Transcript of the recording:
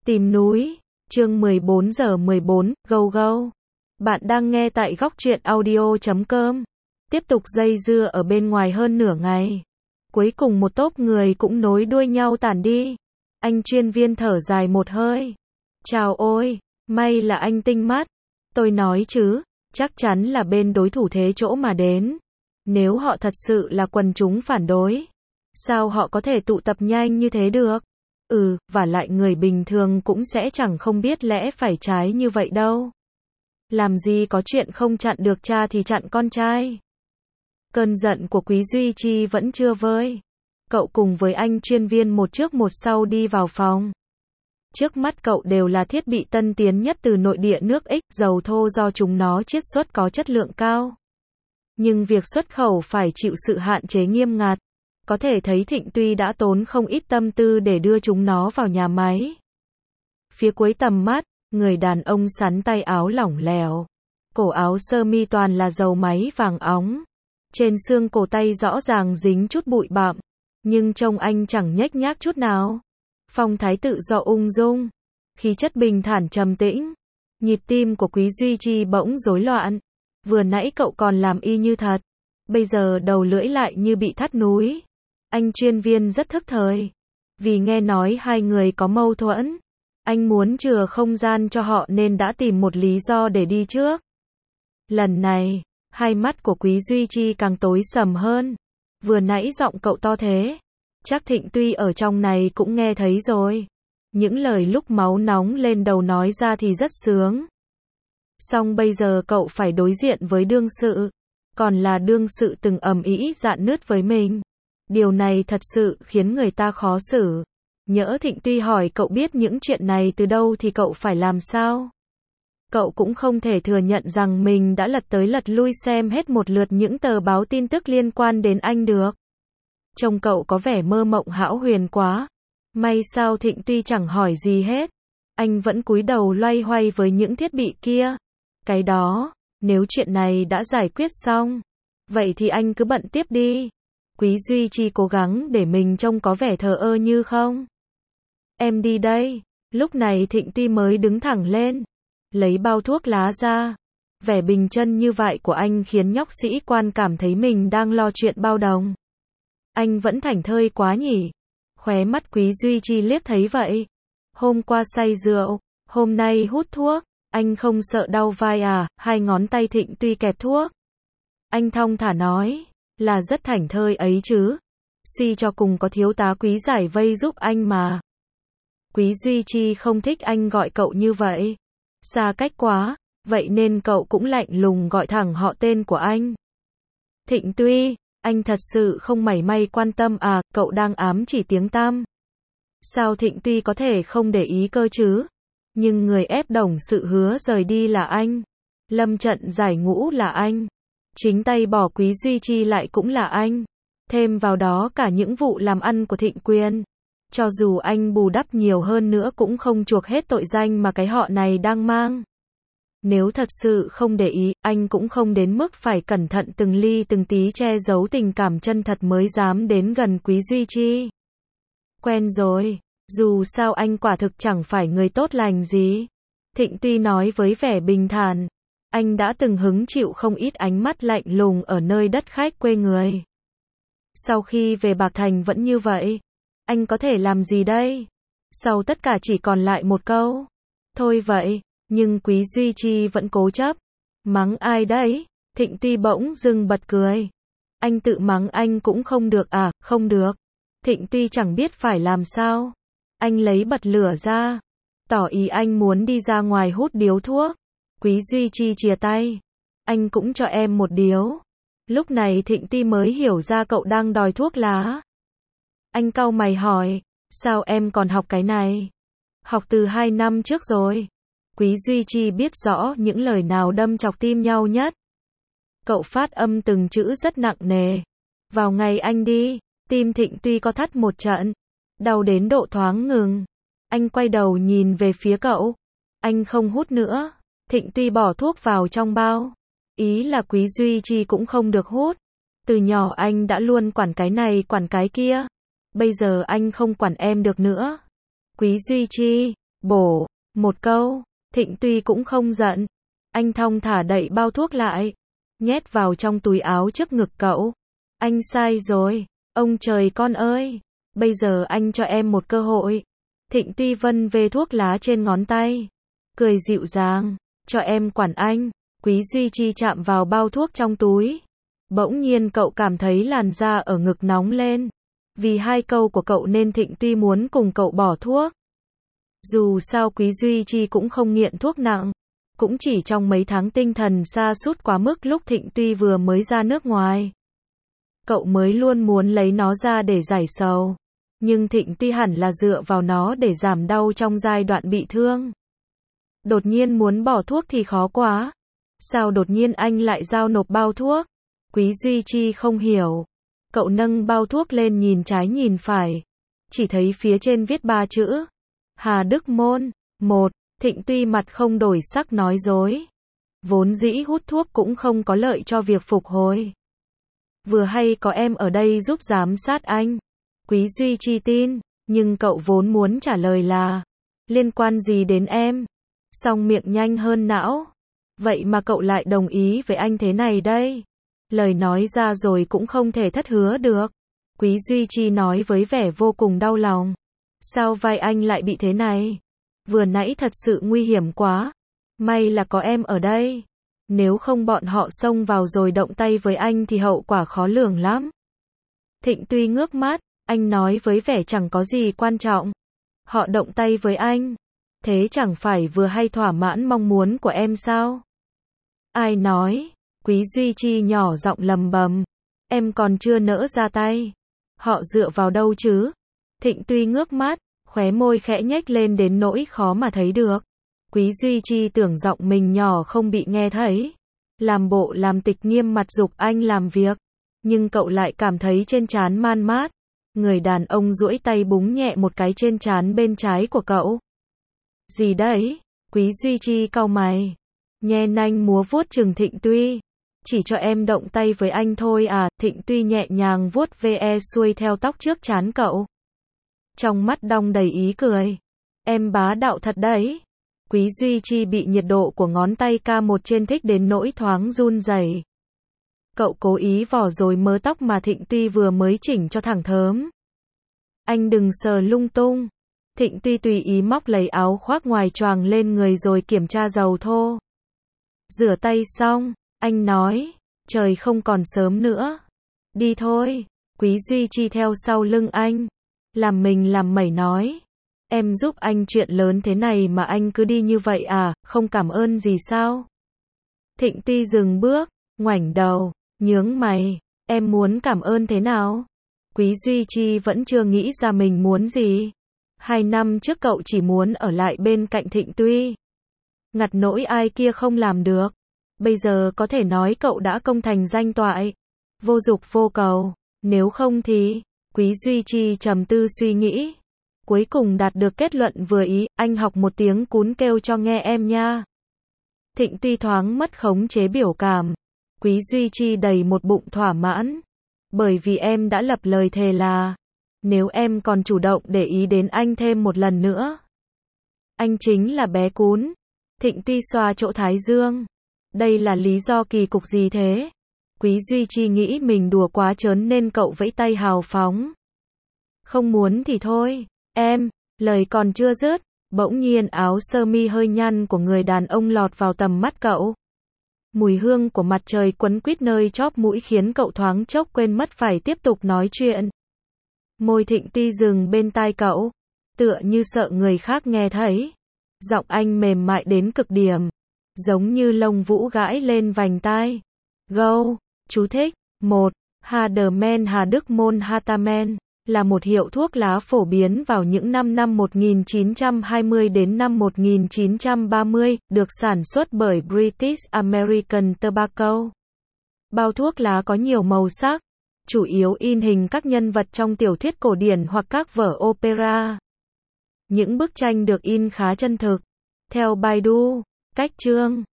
Tìm núi, chương 14 giờ 14, go go. Bạn đang nghe tại góc truyện audio.com. Tiếp tục dây dưa ở bên ngoài hơn nửa ngày. Cuối cùng một tốp người cũng nối đuôi nhau tản đi. Anh chuyên viên thở dài một hơi. Chào ôi, may là anh tinh mắt. Tôi nói chứ, chắc chắn là bên đối thủ thế chỗ mà đến. Nếu họ thật sự là quần chúng phản đối, sao họ có thể tụ tập nhanh như thế được? Và lại người bình thường cũng sẽ chẳng không biết lẽ phải trái như vậy đâu. Làm gì có chuyện không chặn được cha thì chặn con trai. Cơn giận của Quý Duy Chi vẫn chưa vơi. Cậu cùng với anh chuyên viên một trước một sau đi vào phòng. Trước mắt cậu đều là thiết bị tân tiến nhất từ nội địa nước X, dầu thô do chúng nó chiết xuất có chất lượng cao. Nhưng việc xuất khẩu phải chịu sự hạn chế nghiêm ngặt. Có thể thấy Thịnh Tuy đã tốn không ít tâm tư để đưa chúng nó vào nhà máy. Phía cuối tầm mắt, người đàn ông sắn tay áo lỏng lẻo. Cổ áo sơ mi toàn là dầu máy vàng óng. Trên xương cổ tay rõ ràng dính chút bụi bặm. Nhưng trông anh chẳng nhếch nhác chút nào. Phong thái tự do ung dung. Khí chất bình thản trầm tĩnh. Nhịp tim của Quý Duy Chi bỗng rối loạn. Vừa nãy cậu còn làm y như thật. Bây giờ đầu lưỡi lại như bị thắt núi. Anh chuyên viên rất thức thời. Vì nghe nói hai người có mâu thuẫn. Anh muốn chừa không gian cho họ nên đã tìm một lý do để đi trước. Lần này, hai mắt của Quý Duy Chi càng tối sầm hơn. Vừa nãy giọng cậu to thế. Chắc Thịnh Tuy ở trong này cũng nghe thấy rồi. Những lời lúc máu nóng lên đầu nói ra thì rất sướng. Song bây giờ cậu phải đối diện với đương sự. Còn là đương sự từng ầm ĩ dạn nứt với mình. Điều này thật sự khiến người ta khó xử. Nhỡ Thịnh Tuy hỏi cậu biết những chuyện này từ đâu thì cậu phải làm sao? Cậu cũng không thể thừa nhận rằng mình đã lật tới lật lui xem hết một lượt những tờ báo tin tức liên quan đến anh được. Trông cậu có vẻ mơ mộng hão huyền quá. May sao Thịnh Tuy chẳng hỏi gì hết. Anh vẫn cúi đầu loay hoay với những thiết bị kia. Cái đó, nếu chuyện này đã giải quyết xong, vậy thì anh cứ bận tiếp đi. Quý Duy Chi cố gắng để mình trông có vẻ thờ ơ như không. Em đi đây. Lúc này Thịnh Tuy mới đứng thẳng lên. Lấy bao thuốc lá ra. Vẻ bình chân như vậy của anh khiến nhóc sĩ quan cảm thấy mình đang lo chuyện bao đồng. Anh vẫn thảnh thơi quá nhỉ. Khóe mắt Quý Duy Chi liếc thấy vậy. Hôm qua say rượu, hôm nay hút thuốc. Anh không sợ đau vai à? Hai ngón tay Thịnh Tuy kẹp thuốc. Anh thong thả nói. Là rất thảnh thơi ấy chứ. Suy cho cùng có thiếu tá Quý giải vây giúp anh mà. Quý Duy Chi không thích anh gọi cậu như vậy. Xa cách quá, vậy nên cậu cũng lạnh lùng gọi thẳng họ tên của anh. Thịnh Tuy, anh thật sự không mảy may quan tâm à, cậu đang ám chỉ tiếng tăm. Sao Thịnh Tuy có thể không để ý cơ chứ? Nhưng người ép đồng sự hứa rời đi là anh. Lâm trận giải ngũ là anh. Chính tay bỏ Quý Duy Chi lại cũng là anh. Thêm vào đó cả những vụ làm ăn của Thịnh Quyền. Cho dù anh bù đắp nhiều hơn nữa cũng không chuộc hết tội danh mà cái họ này đang mang. Nếu thật sự không để ý, anh cũng không đến mức phải cẩn thận từng ly từng tí che giấu tình cảm chân thật mới dám đến gần Quý Duy Chi. Quen rồi, dù sao anh quả thực chẳng phải người tốt lành gì. Thịnh Tuy nói với vẻ bình thản. Anh đã từng hứng chịu không ít ánh mắt lạnh lùng ở nơi đất khách quê người. Sau khi về Bạc Thành vẫn như vậy. Anh có thể làm gì đây? Sau tất cả chỉ còn lại một câu. Thôi vậy, nhưng Quý Duy Chi vẫn cố chấp. Mắng ai đấy? Thịnh Tuy bỗng dưng bật cười. Anh tự mắng anh cũng không được à? Không được. Thịnh Tuy chẳng biết phải làm sao. Anh lấy bật lửa ra. Tỏ ý anh muốn đi ra ngoài hút điếu thuốc. Quý Duy Chi chìa tay. Anh cũng cho em một điếu. Lúc này Thịnh Tuy mới hiểu ra cậu đang đòi thuốc lá. Anh cau mày hỏi. Sao em còn học cái này? Học từ 2 năm trước rồi. Quý Duy Chi biết rõ những lời nào đâm chọc tim nhau nhất. Cậu phát âm từng chữ rất nặng nề. Vào ngày anh đi, tim Thịnh Tuy có thắt một trận. Đau đến độ thoáng ngừng. Anh quay đầu nhìn về phía cậu. Anh không hút nữa. Thịnh Tuy bỏ thuốc vào trong bao. Ý là Quý Duy Chi cũng không được hút. Từ nhỏ anh đã luôn quản cái này quản cái kia. Bây giờ anh không quản em được nữa. Quý Duy Chi, Bổ, một câu, Thịnh Tuy cũng không giận. Anh thong thả đậy bao thuốc lại, nhét vào trong túi áo trước ngực cậu. Anh sai rồi, ông trời con ơi, bây giờ anh cho em một cơ hội. Thịnh Tuy vân về thuốc lá trên ngón tay, cười dịu dàng, cho em quản anh. Quý Duy Chi chạm vào bao thuốc trong túi. Bỗng nhiên cậu cảm thấy làn da ở ngực nóng lên. Vì hai câu của cậu nên Thịnh Tuy muốn cùng cậu bỏ thuốc. Dù sao Quý Duy Chi cũng không nghiện thuốc nặng. Cũng chỉ trong mấy tháng tinh thần sa sút quá mức lúc Thịnh Tuy vừa mới ra nước ngoài. Cậu mới luôn muốn lấy nó ra để giải sầu. Nhưng Thịnh Tuy hẳn là dựa vào nó để giảm đau trong giai đoạn bị thương. Đột nhiên muốn bỏ thuốc thì khó quá. Sao đột nhiên anh lại giao nộp bao thuốc? Quý Duy Chi không hiểu. Cậu nâng bao thuốc lên nhìn trái nhìn phải. Chỉ thấy phía trên viết 3 chữ. Hà Đức Môn. 1. Thịnh Tuy mặt không đổi sắc nói dối. Vốn dĩ hút thuốc cũng không có lợi cho việc phục hồi. Vừa hay có em ở đây giúp giám sát anh. Quý Duy Chi tin, nhưng cậu vốn muốn trả lời là liên quan gì đến em? Song miệng nhanh hơn não. Vậy mà cậu lại đồng ý với anh thế này đây. Lời nói ra rồi cũng không thể thất hứa được. Quý Duy Chi nói với vẻ vô cùng đau lòng. Sao vai anh lại bị thế này? Vừa nãy thật sự nguy hiểm quá. May là có em ở đây. Nếu không bọn họ xông vào rồi động tay với anh thì hậu quả khó lường lắm. Thịnh Tuy ngước mắt, anh nói với vẻ chẳng có gì quan trọng. Họ động tay với anh. Thế chẳng phải vừa hay thỏa mãn mong muốn của em sao? Ai nói? Quý Duy Chi nhỏ giọng lầm bầm. Em còn chưa nỡ ra tay. Họ dựa vào đâu chứ? Thịnh Tuy ngước mắt, khóe môi khẽ nhếch lên đến nỗi khó mà thấy được. Quý Duy Chi tưởng giọng mình nhỏ không bị nghe thấy. Làm bộ làm tịch nghiêm mặt giục anh làm việc. Nhưng cậu lại cảm thấy trên trán man mát. Người đàn ông duỗi tay búng nhẹ một cái trên trán bên trái của cậu. Gì đấy? Quý Duy Chi cau mày. Nhe nanh múa vuốt chừng Thịnh Tuy. Chỉ cho em động tay với anh thôi à? Thịnh Tuy nhẹ nhàng vuốt ve xuôi theo tóc trước trán cậu. Trong mắt đong đầy ý cười. Em bá đạo thật đấy. Quý Duy Chi bị nhiệt độ của ngón tay K1 trên thích đến nỗi thoáng run rẩy. Cậu cố ý vò rồi mớ tóc mà Thịnh Tuy vừa mới chỉnh cho thẳng thớm. Anh đừng sờ lung tung. Thịnh Tuy tùy ý móc lấy áo khoác ngoài choàng lên người rồi kiểm tra dầu thô. Rửa tay xong, anh nói, trời không còn sớm nữa. Đi thôi. Quý Duy Chi theo sau lưng anh. Làm mình làm mẩy nói. Em giúp anh chuyện lớn thế này mà anh cứ đi như vậy à, không cảm ơn gì sao? Thịnh Tuy dừng bước, ngoảnh đầu, nhướng mày. Em muốn cảm ơn thế nào? Quý Duy Chi vẫn chưa nghĩ ra mình muốn gì. 2 năm trước cậu chỉ muốn ở lại bên cạnh Thịnh Tuy. Ngặt nỗi ai kia không làm được. Bây giờ có thể nói cậu đã công thành danh toại. Vô dục vô cầu. Nếu không thì... Quý Duy Chi trầm tư suy nghĩ. Cuối cùng đạt được kết luận vừa ý. Anh học một tiếng cún kêu cho nghe em nha. Thịnh Tuy thoáng mất khống chế biểu cảm. Quý Duy Chi đầy một bụng thỏa mãn. Bởi vì em đã lập lời thề là nếu em còn chủ động để ý đến anh thêm một lần nữa, anh chính là bé cún. Thịnh Tuy xoa chỗ thái dương. Đây là lý do kỳ cục gì thế? Quý Duy Chi nghĩ mình đùa quá trớn nên cậu vẫy tay hào phóng. Không muốn thì thôi, em. Lời còn chưa dứt, bỗng nhiên áo sơ mi hơi nhăn của người đàn ông lọt vào tầm mắt cậu. Mùi hương của mặt trời quấn quýt nơi chóp mũi khiến cậu thoáng chốc quên mất phải tiếp tục nói chuyện. Môi Thịnh Tuy dừng bên tai cậu, tựa như sợ người khác nghe thấy. Giọng anh mềm mại đến cực điểm, giống như lông vũ gãi lên vành tai. Go, chú thích. 1. Hardeman Hà Đức Môn Hatamen là một hiệu thuốc lá phổ biến vào những năm 1920 đến năm 1930, được sản xuất bởi British American Tobacco. Bao thuốc lá có nhiều màu sắc, chủ yếu in hình các nhân vật trong tiểu thuyết cổ điển hoặc các vở opera. Những bức tranh được in khá chân thực. Theo Baidu, cách chương